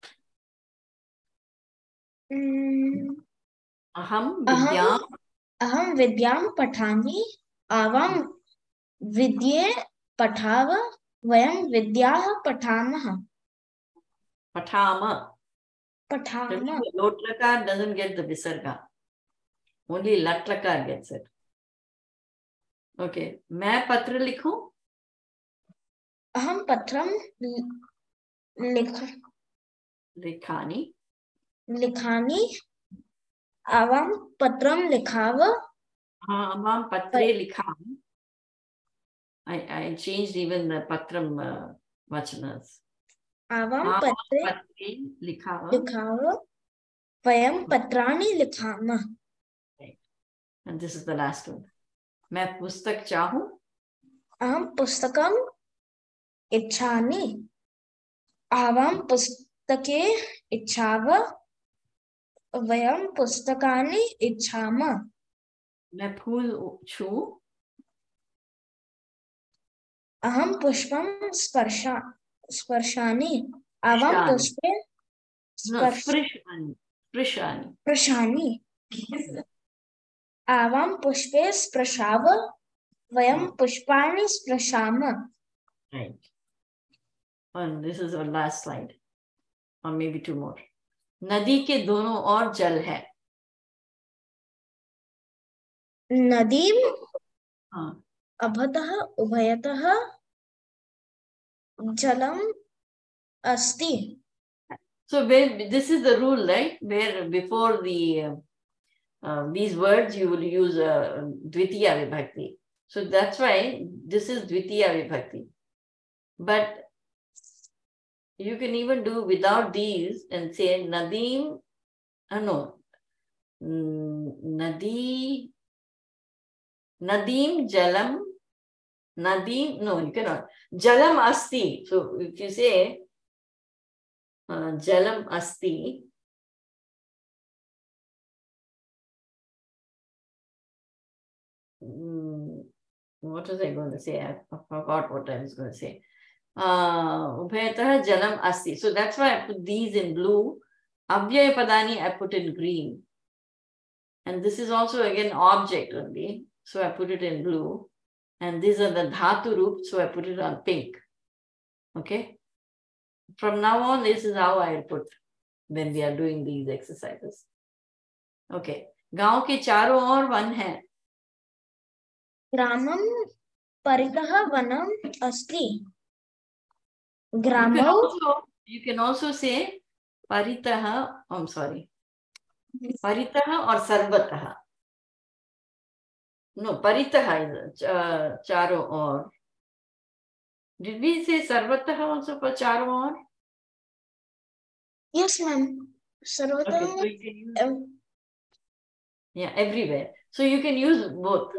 अहं विद्यां पठामि. आवां विद्ये पठाव. वयं विद्याः पठामः. Patama. Lotlakar doesn't get the visarga. Only latlakar gets it. Okay. मैं पत्र लिखूं. अहं पत्रं लिखामि. आवां पत्रं लिखाव. आवां पत्रे लिखामि. I changed even the patram vachanas. आवां पत्रे लिखाव. वयं पत्राणि लिखामः. And this is the last one. मैं पुस्तक चाहूं. अहं पुस्तकम् इच्छामि. आवां पुस्तके इच्छाव. वयं पुस्तकानि इच्छामः. मैं फूल छूं. अहं पुष्पं स्पर्शामि. आवां पुष्पे स्पर्शामि. Sprishani. Prashani. Avam pushpe sprashava. Vayam pushpani sprashama. Right. And this is our last slide. Or maybe two more. नदी के दोनों ओर जल है. Nadim हाँ. abhatah ubhayatah jalam asti. So this is the rule, right? Where before the these words you will use Dvitiya Vibhakti. So that's why this is Dvitiya Vibhakti. But you can even do without these and say Nadim, no, Nadim Jalam, Nadim, no, you cannot. Jalam Asti. So if you say Jalam Asti, what was I going to say? I forgot what I was going to say. Ubhayatah Jalam Asti. So that's why I put these in blue. Avyaya Padani I put in green. And this is also again object only. So I put it in blue. And these are the Dhatu Roop, so I put it on pink. Okay? From now on, this is how I put when we are doing these exercises. Okay. गांव के चारों ओर वन है. Gramam paritah vanam asti. Gramam. You can also say paritah, I'm sorry. Paritah or sarvatah. No, paritah is charo or. Did we say sarvatah also for charo or? Yes, ma'am. Sarvatah. Okay, so you can use, yeah, everywhere. So you can use both.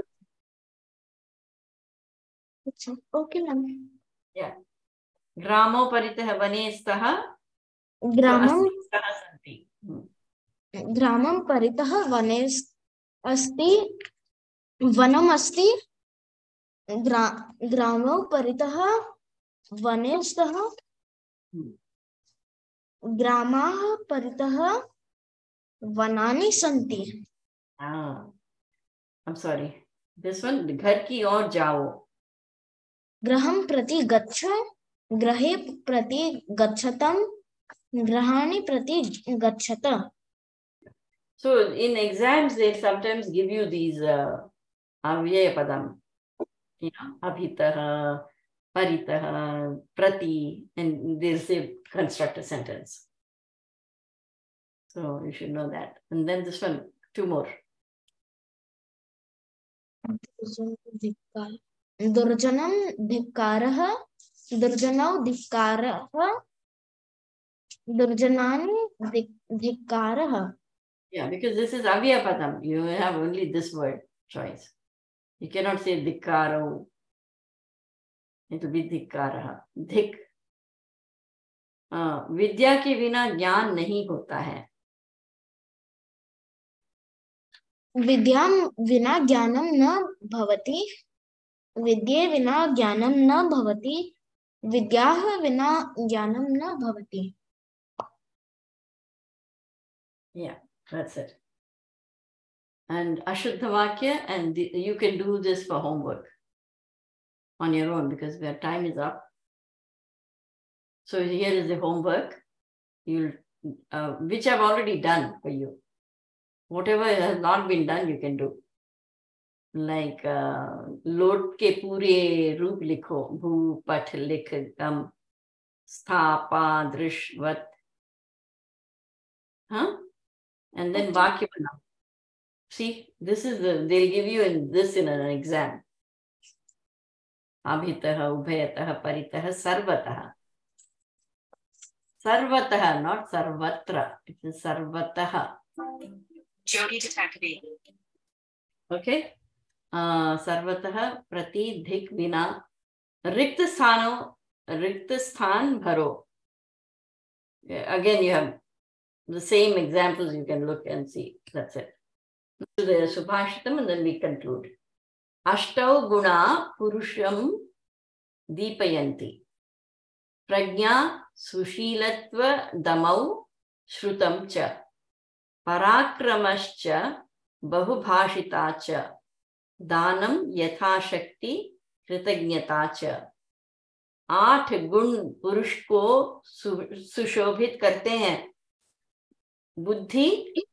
Okay, ma'am. Yeah. Gramo paritah vane staha. Gramam. So santi. Gramam paritah vane asti. Vanam asti. Gramo paritah vane staha. Gramaah paritah vanani santi. I'm sorry. This one, घर की ओर जाओ. Graham prati gaccha. Grahe prati gacchatam. Grahani prati gacchata. So in exams, they sometimes give you these avyaya padam. You know, abhitah, paritah, prati, and they'll say construct a sentence. So you should know that. And then this one, two more. Durjanam dhikkarah. Durjanau dhikkarah. Durjanani dhikkarah. Yeah, because this is avyaya padam. You have only this word choice. You cannot say dhikkaro. It will be dhikkaraha. Dhik. विद्या के बिना ज्ञान नहीं होता है. विद्या विना ज्ञानम न भवति. विद्ये विना ज्ञानम न भवति. विद्याः विना ज्ञानम न भवति. Yeah, that's it. And Ashuddha Vakya, and you can do this for homework on your own because their time is up. So here is the homework. You'll, which I've already done for you. Whatever has not been done, you can do. Like lot ke pure roop likho, bhu, pat, likh, gam, stha, pa, drish, vat. Huh? And then vakya banao. See, this is they'll give you in an exam. Abhitah, ubhayatah, paritah, sarvatah. Sarvatah, not sarvatra. It is sarvatah. Jyoti Tatakadi. Okay. Sarvatah, prati, dhik, vina. Rikta sthan, bharo. Again, you have the same examples you can look and see. That's it. To the Subhashitam and then we conclude. Ashtau guna purusham deepayanti. Prajna sushilatva damau shrutam cha. Parakramascha bahubhashita cha. Danam yathashakti कृतज्ञता च. 8 गुण पुरुष को सुशोभित करते हैं. बुद्धि,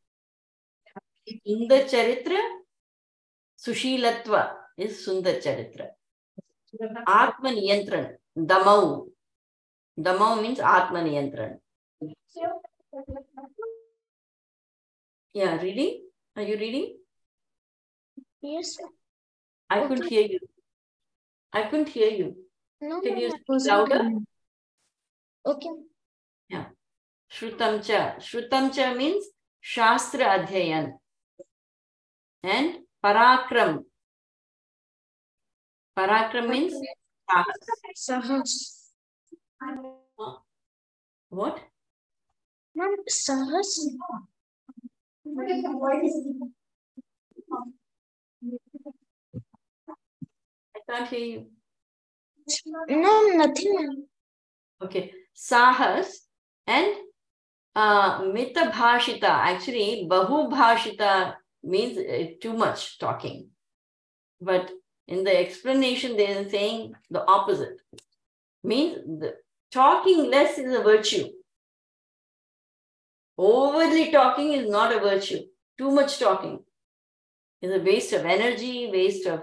सुंदर चरित्र, सुशीलत्व इस सुंदर चरित्र. आत्मनियंत्रण, दमौ. Damo means Atmaniyantran. Yeah, reading? Are you reading? Yes. I couldn't hear you. I couldn't hear you. No, Can you no, speak louder? Okay. Yeah. Shrutam cha. Shrutam cha means Shastra Adhyayan. And Parakram. Parakram means Sahas. What? Ma'am, Sahas. I can't hear you. No, nothing, ma'am. Okay. Sahas and Mita Bhashita. Actually, Bahu Bhashita means too much talking. But in the explanation, they are saying the opposite. Means the talking less is a virtue. Overly talking is not a virtue. Too much talking is a waste of energy, waste of,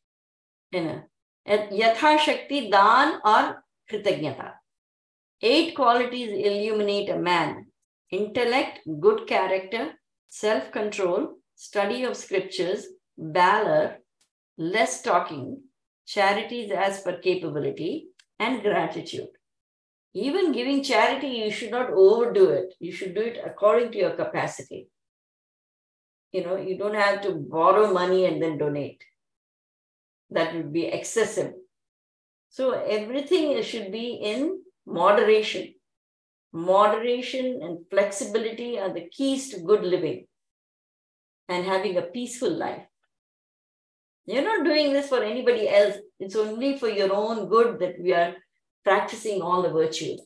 Yatha Shakti, Dan or Kritagnyata. 8 qualities illuminate a man: intellect, good character, self-control, study of scriptures, valor, less talking, charities as per capability, and gratitude. Even giving charity, you should not overdo it. You should do it according to your capacity. You don't have to borrow money and then donate. That would be excessive. So everything should be in moderation. Moderation and flexibility are the keys to good living and having a peaceful life. You're not doing this for anybody else. It's only for your own good that we are practicing all the virtues.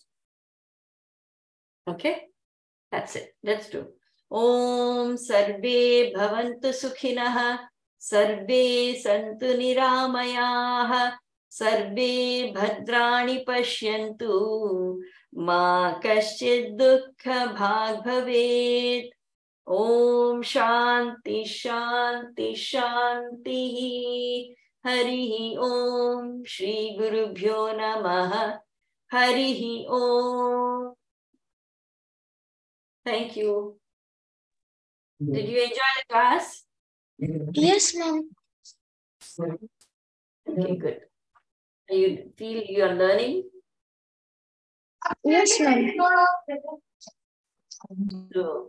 Okay? That's it. Let's do. Om Sarve Bhavantu Sukhinah, Sarve Santu Niramayah, Sarve Bhadrani Pashyantu, Ma Kaschid Dukkha Bhag Bhavet. Om Shanti Shanti Shanti. Harihi Om Shri Gurubhyo Namaha. Harihi Om. Thank you. Did you enjoy the class? Yes, ma'am. Okay, good. You feel you are learning? Yes, ma'am. So,